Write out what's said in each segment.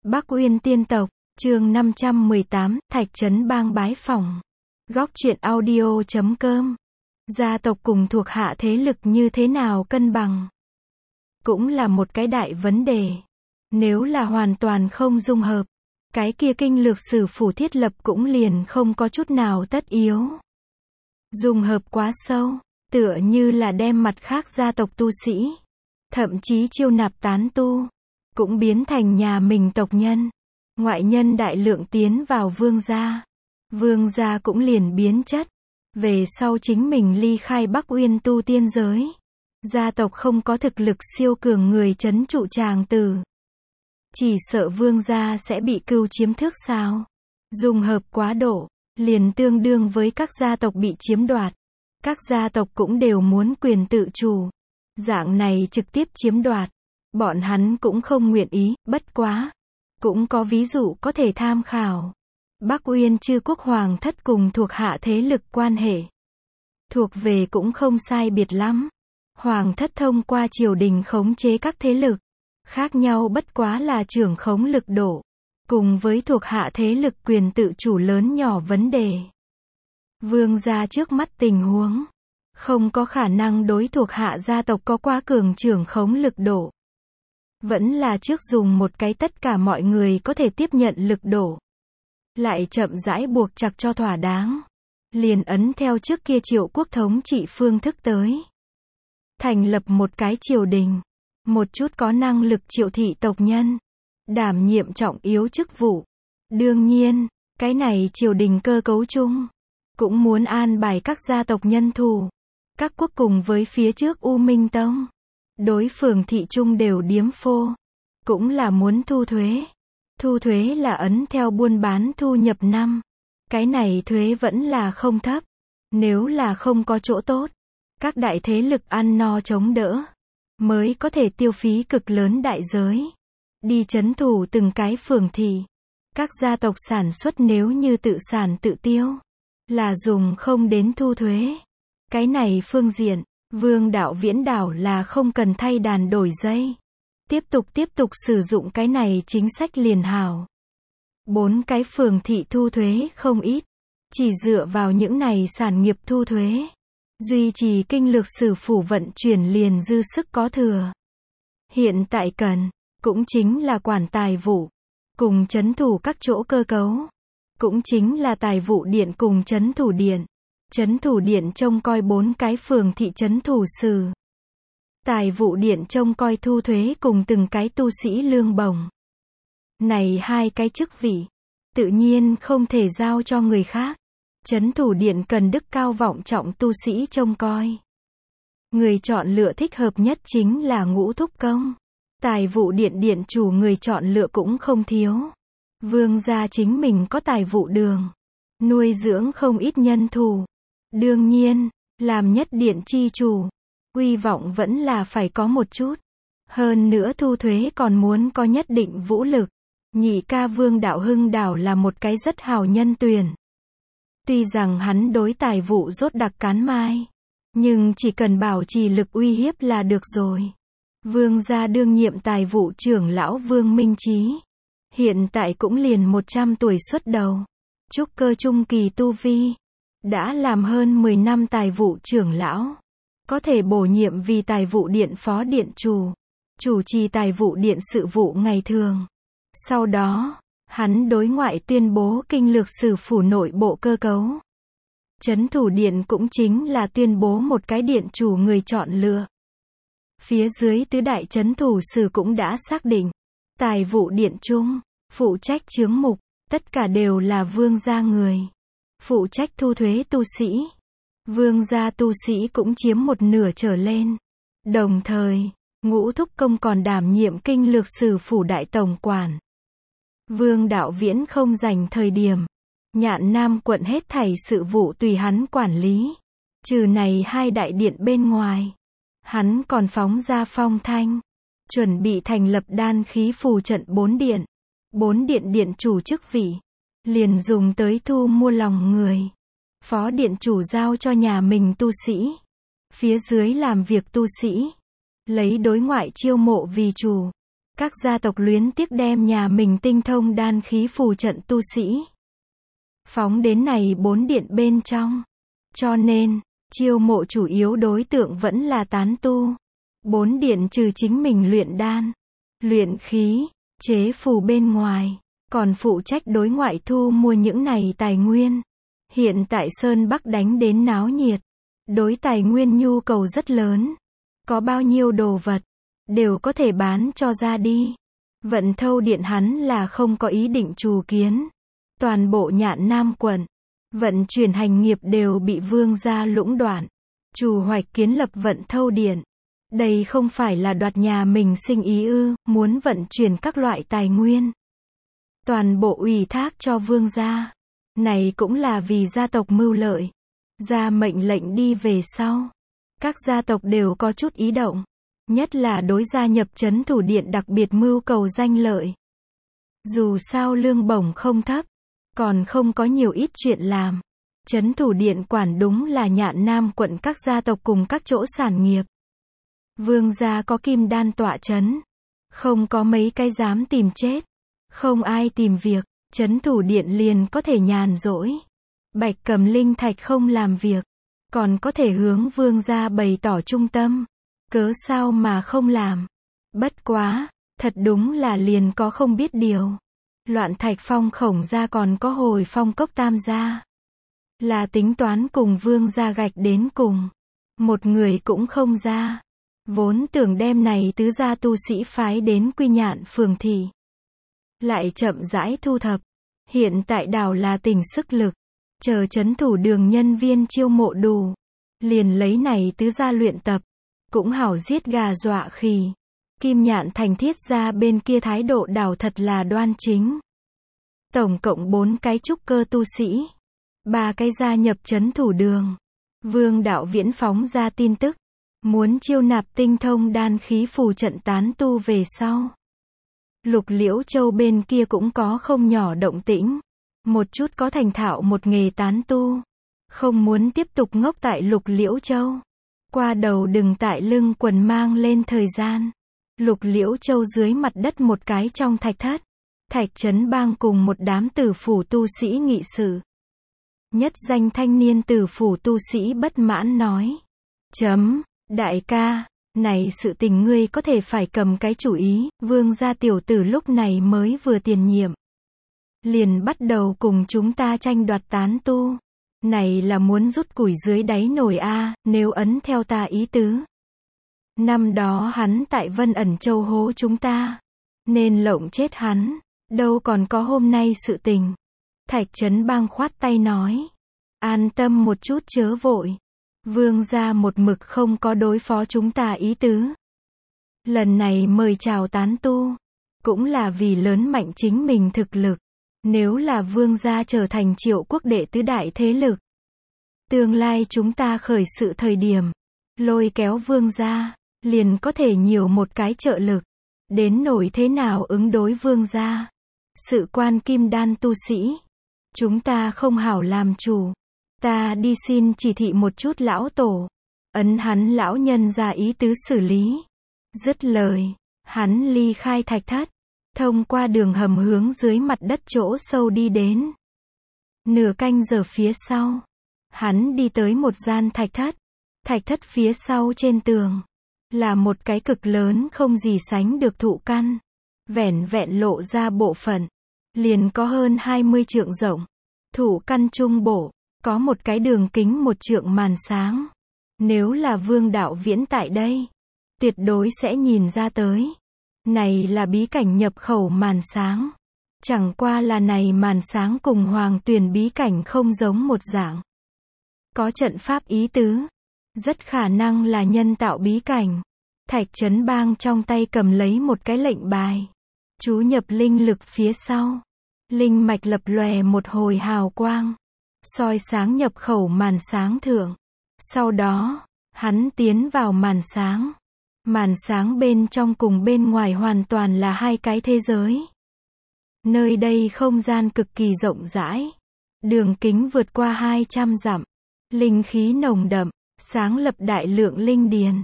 Bắc Uyên tiên tộc, chương 518, Thạch Trấn Bang bái phỏng. Góc truyện audio.com. Gia tộc cùng thuộc hạ thế lực như thế nào cân bằng? Cũng là một cái đại vấn đề. Nếu là hoàn toàn không dung hợp, cái kia kinh lược sử phủ thiết lập cũng liền không có chút nào tất yếu. Dung hợp quá sâu, tựa như là đem mặt khác gia tộc tu sĩ, thậm chí chiêu nạp tán tu, cũng biến thành nhà mình tộc nhân. Ngoại nhân đại lượng tiến vào vương gia cũng liền biến chất. Về sau chính mình ly khai Bắc Uyên tu tiên giới, gia tộc không có thực lực siêu cường người trấn trụ tràng tử, chỉ sợ vương gia sẽ bị cưu chiếm thước sao. Dung hợp quá độ, liền tương đương với các gia tộc bị chiếm đoạt. Các gia tộc cũng đều muốn quyền tự chủ. Dạng này trực tiếp chiếm đoạt, bọn hắn cũng không nguyện ý, bất quá. Cũng có ví dụ có thể tham khảo. Bắc Uyên chư quốc hoàng thất cùng thuộc hạ thế lực quan hệ. Thuộc về cũng không sai biệt lắm. Hoàng thất thông qua triều đình khống chế các thế lực. Khác nhau bất quá là trưởng khống lực độ. Cùng với thuộc hạ thế lực quyền tự chủ lớn nhỏ vấn đề. Vương gia trước mắt tình huống, không có khả năng đối thuộc hạ gia tộc có quá cường trưởng khống lực độ. Vẫn là trước dùng một cái tất cả mọi người có thể tiếp nhận lực độ. Lại chậm rãi buộc chặt cho thỏa đáng. Liền ấn theo trước kia Triệu quốc thống trị phương thức tới. Thành lập một cái triều đình. Một chút có năng lực triệu thị tộc nhân. Đảm nhiệm trọng yếu chức vụ. Đương nhiên, cái này triều đình cơ cấu chung. Cũng muốn an bài các gia tộc nhân thủ. Các quốc cùng với phía trước U Minh Tông. Đối phường thị trung đều điếm phô. Cũng là muốn thu thuế. Thu thuế là ấn theo buôn bán thu nhập năm. Cái này thuế vẫn là không thấp. Nếu là không có chỗ tốt, các đại thế lực ăn no chống đỡ, mới có thể tiêu phí cực lớn đại giới. Đi trấn thủ từng cái phường thị. Các gia tộc sản xuất nếu như tự sản tự tiêu, là dùng không đến thu thuế. Cái này phương diện, Vương đạo Viễn đảo là không cần thay đàn đổi dây. Tiếp tục sử dụng cái này chính sách liền hảo. 4 cái phường thị thu thuế không ít. Chỉ dựa vào những này sản nghiệp thu thuế. Duy trì kinh lược sử phủ vận chuyển liền dư sức có thừa. Hiện tại cần, cũng chính là quản tài vụ. Cùng trấn thủ các chỗ cơ cấu. Cũng chính là tài vụ điện cùng trấn thủ điện. Trấn thủ điện trông coi 4 cái phường thị trấn thủ sử. Tài vụ điện trông coi thu thuế cùng từng cái tu sĩ lương bổng. Này 2 cái chức vị, tự nhiên không thể giao cho người khác. Trấn thủ điện cần đức cao vọng trọng tu sĩ trông coi. Người chọn lựa thích hợp nhất chính là Ngũ Thúc Công. Tài vụ điện điện chủ người chọn lựa cũng không thiếu. Vương gia chính mình có tài vụ đường. Nuôi dưỡng không ít nhân thủ. Đương nhiên, làm nhất điện chi chủ. Hy vọng vẫn là phải có một chút. Hơn nữa thu thuế còn muốn có nhất định vũ lực. Nhị ca Vương đạo Hưng đảo là một cái rất hào nhân tuyển. Tuy rằng hắn đối tài vụ rốt đặc cán mai. Nhưng chỉ cần bảo trì lực uy hiếp là được rồi. Vương gia đương nhiệm tài vụ trưởng lão Vương Minh Chí. Hiện tại cũng liền 100 tuổi xuất đầu. Trúc cơ trung kỳ tu vi. Đã làm hơn 10 năm tài vụ trưởng lão. Có thể bổ nhiệm vì tài vụ điện phó điện chủ. Chủ trì tài vụ điện sự vụ ngày thường. Sau đó, hắn đối ngoại tuyên bố kinh lược sử phủ nội bộ cơ cấu. Trấn thủ điện cũng chính là tuyên bố một cái điện chủ người chọn lựa. Phía dưới tứ đại trấn thủ sử cũng đã xác định. Tài vụ điện chung, phụ trách chướng mục, tất cả đều là vương gia người. Phụ trách thu thuế tu sĩ. Vương gia tu sĩ cũng chiếm 1/2 trở lên. Đồng thời, Ngũ Thúc Công còn đảm nhiệm kinh lược sử phủ đại tổng quản. Vương đạo Viễn không dành thời điểm. Nhạn Nam quận hết thảy sự vụ tùy hắn quản lý. Trừ này 2 đại điện bên ngoài. Hắn còn phóng ra phong thanh. Chuẩn bị thành lập đan khí phù trận 4 điện. 4 điện điện chủ chức vị. Liền dùng tới thu mua lòng người. Phó điện chủ giao cho nhà mình tu sĩ. Phía dưới làm việc tu sĩ. Lấy đối ngoại chiêu mộ vì chủ. Các gia tộc luyến tiếc đem nhà mình tinh thông đan khí phù trận tu sĩ phóng đến này 4 điện bên trong. Cho nên, chiêu mộ chủ yếu đối tượng vẫn là tán tu. 4 điện trừ chính mình luyện đan, luyện khí, chế phù bên ngoài, còn phụ trách đối ngoại thu mua những này tài nguyên. Hiện tại Sơn Bắc đánh đến náo nhiệt, đối tài nguyên nhu cầu rất lớn. Có bao nhiêu đồ vật, đều có thể bán cho ra đi. Vận Thâu Điện hắn là không có ý định trù kiến. Toàn bộ Nhạn Nam quận, vận chuyển hành nghiệp đều bị Vương gia lũng đoạn. Trù Hoạch kiến lập Vận Thâu Điện. Đây không phải là đoạt nhà mình sinh ý ư, muốn vận chuyển các loại tài nguyên. Toàn bộ ủy thác cho Vương gia. Này cũng là vì gia tộc mưu lợi. Ra mệnh lệnh đi về sau. Các gia tộc đều có chút ý động. Nhất là đối gia nhập Trấn Thủ Điện đặc biệt mưu cầu danh lợi. Dù sao lương bổng không thấp, còn không có nhiều ít chuyện làm. Trấn Thủ Điện quản đúng là Nhạn Nam quận các gia tộc cùng các chỗ sản nghiệp. Vương gia có kim đan tọa trấn, không có mấy cái dám tìm chết, không ai tìm việc, Trấn Thủ Điện liền có thể nhàn rỗi. Bạch Cầm Linh Thạch không làm việc, còn có thể hướng Vương gia bày tỏ trung tâm, cớ sao mà không làm. Bất quá, thật đúng là liền có không biết điều. Loạn Thạch Phong Khổng gia còn có Hồi Phong Cốc Tam gia, là tính toán cùng Vương gia gạch đến cùng, một người cũng không ra. Vốn tưởng đem này tứ gia tu sĩ phái đến Quy Nhạn phường thị, lại chậm rãi thu thập. Hiện tại đảo là tỉnh sức lực, chờ Trấn Thủ Đường nhân viên chiêu mộ đủ, liền lấy này tứ gia luyện tập, cũng hảo giết gà dọa khỉ. Kim Nhạn Thành Thiết gia bên kia thái độ đảo thật là đoan chính. Tổng cộng 4 cái trúc cơ tu sĩ, 3 cái gia nhập Trấn Thủ Đường. Vương Đạo Viễn phóng ra tin tức, muốn chiêu nạp tinh thông đan khí phù trận tán tu về sau. Lục Liễu Châu bên kia cũng có không nhỏ động tĩnh, một chút có thành thạo một nghề tán tu, không muốn tiếp tục ngốc tại Lục Liễu Châu. Qua đầu đừng tại lưng quần mang lên thời gian. Lục Liễu Châu dưới mặt đất một cái trong thạch thất, Thạch Trấn Bang cùng một đám tử phủ tu sĩ nghị sự. Nhất danh thanh niên tử phủ tu sĩ bất mãn nói: Đại ca, này sự tình ngươi có thể phải cầm cái chủ ý. Vương gia tiểu tử lúc này mới vừa tiền nhiệm, liền bắt đầu cùng chúng ta tranh đoạt tán tu. Này là muốn rút củi dưới đáy nồi a. Nếu ấn theo ta ý tứ, năm đó hắn tại Vân Ẩn Châu hố chúng ta, nên lộng chết hắn, đâu còn có hôm nay sự tình. Thạch Trấn Bang khoát tay nói: An tâm một chút chớ vội. Vương gia một mực không có đối phó chúng ta ý tứ. Lần này mời chào tán tu, cũng là vì lớn mạnh chính mình thực lực. Nếu là Vương gia trở thành Triệu quốc đệ tứ đại thế lực, tương lai chúng ta khởi sự thời điểm, lôi kéo Vương gia, liền có thể nhiều một cái trợ lực. Đến nổi thế nào ứng đối Vương gia, sự quan kim đan tu sĩ, chúng ta không hảo làm chủ. Ta đi xin chỉ thị một chút lão tổ, ấn hắn lão nhân ra ý tứ xử lý. Dứt lời, hắn ly khai thạch thất, thông qua đường hầm hướng dưới mặt đất chỗ sâu đi đến. Nửa canh giờ phía sau, hắn đi tới một gian thạch thất. Thạch thất phía sau trên tường, là một cái cực lớn không gì sánh được thụ căn. Vẻn vẹn lộ ra bộ phận, liền có hơn 20 trượng rộng. Thụ căn trung bộ, có một cái đường kính 1 trượng màn sáng. Nếu là Vương Đạo Viễn tại đây, tuyệt đối sẽ nhìn ra tới. Này là bí cảnh nhập khẩu màn sáng. Chẳng qua là này màn sáng cùng Hoàng Tuyền bí cảnh không giống một dạng. Có trận pháp ý tứ, rất khả năng là nhân tạo bí cảnh. Thạch Trấn Bang trong tay cầm lấy một cái lệnh bài, chú nhập linh lực phía sau. Linh mạch lập lòe một hồi hào quang, soi sáng nhập khẩu màn sáng thượng. Sau đó, hắn tiến vào màn sáng. Màn sáng bên trong cùng bên ngoài hoàn toàn là hai cái thế giới. Nơi đây không gian cực kỳ rộng rãi, đường kính vượt qua 200 dặm, linh khí nồng đậm, sáng lập đại lượng linh điền.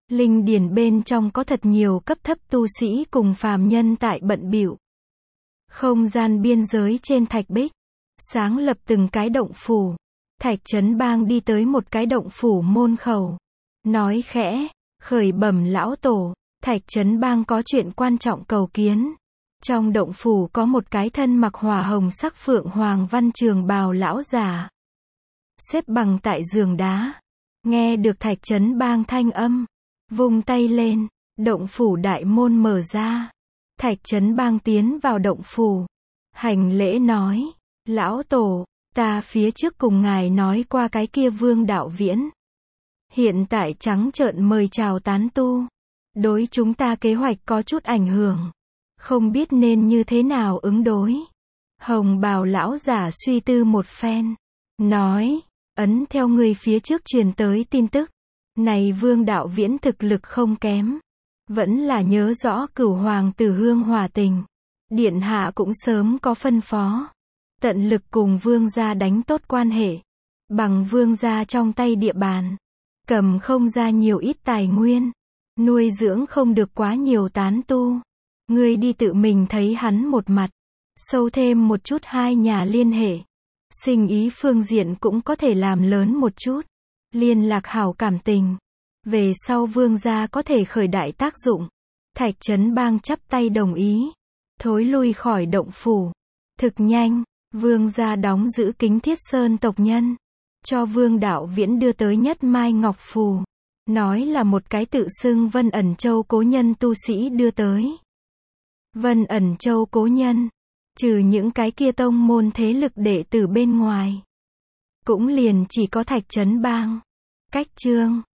Linh điển bên trong có thật nhiều cấp thấp tu sĩ cùng phàm nhân tại bận bịu. Không gian biên giới trên thạch bích, sáng lập từng cái động phủ. Thạch Trấn Bang đi tới một cái động phủ môn khẩu, nói khẽ, khởi bẩm lão tổ, Thạch Trấn Bang có chuyện quan trọng cầu kiến. Trong động phủ có một cái thân mặc hỏa hồng sắc phượng hoàng văn trường bào lão giả, xếp bằng tại giường đá. Nghe được Thạch Trấn Bang thanh âm, vung tay lên, động phủ đại môn mở ra. Thạch Trấn Bang tiến vào động phủ, hành lễ nói, lão tổ, ta phía trước cùng ngài nói qua cái kia Vương Đạo Viễn. Hiện tại trắng trợn mời chào tán tu. Đối chúng ta kế hoạch có chút ảnh hưởng. Không biết nên như thế nào ứng đối. Hồng bào lão giả suy tư một phen. Nói, ấn theo người phía trước truyền tới tin tức. Này Vương Đạo Viễn thực lực không kém. Vẫn là nhớ rõ Cửu Hoàng Tử Hương hòa tình. Điện hạ cũng sớm có phân phó. Tận lực cùng vương gia đánh tốt quan hệ. Bằng vương gia trong tay địa bàn. Cầm không ra nhiều ít tài nguyên. Nuôi dưỡng không được quá nhiều tán tu. Ngươi đi tự mình thấy hắn một mặt. Sâu thêm một chút hai nhà liên hệ. Sinh ý phương diện cũng có thể làm lớn một chút. Liên lạc hảo cảm tình. Về sau vương gia có thể khởi đại tác dụng. Thạch Trấn Bang chắp tay đồng ý. Thối lui khỏi động phủ. Thực nhanh, vương gia đóng giữ Kính Thiết Sơn tộc nhân. Cho Vương Đạo Viễn đưa tới nhất mai ngọc phù. Nói là một cái tự xưng Vân Ẩn Châu cố nhân tu sĩ đưa tới. Vân Ẩn Châu cố nhân, trừ những cái kia tông môn thế lực đệ tử bên ngoài, cũng liền chỉ có Thạch Trấn Bang. Cách chương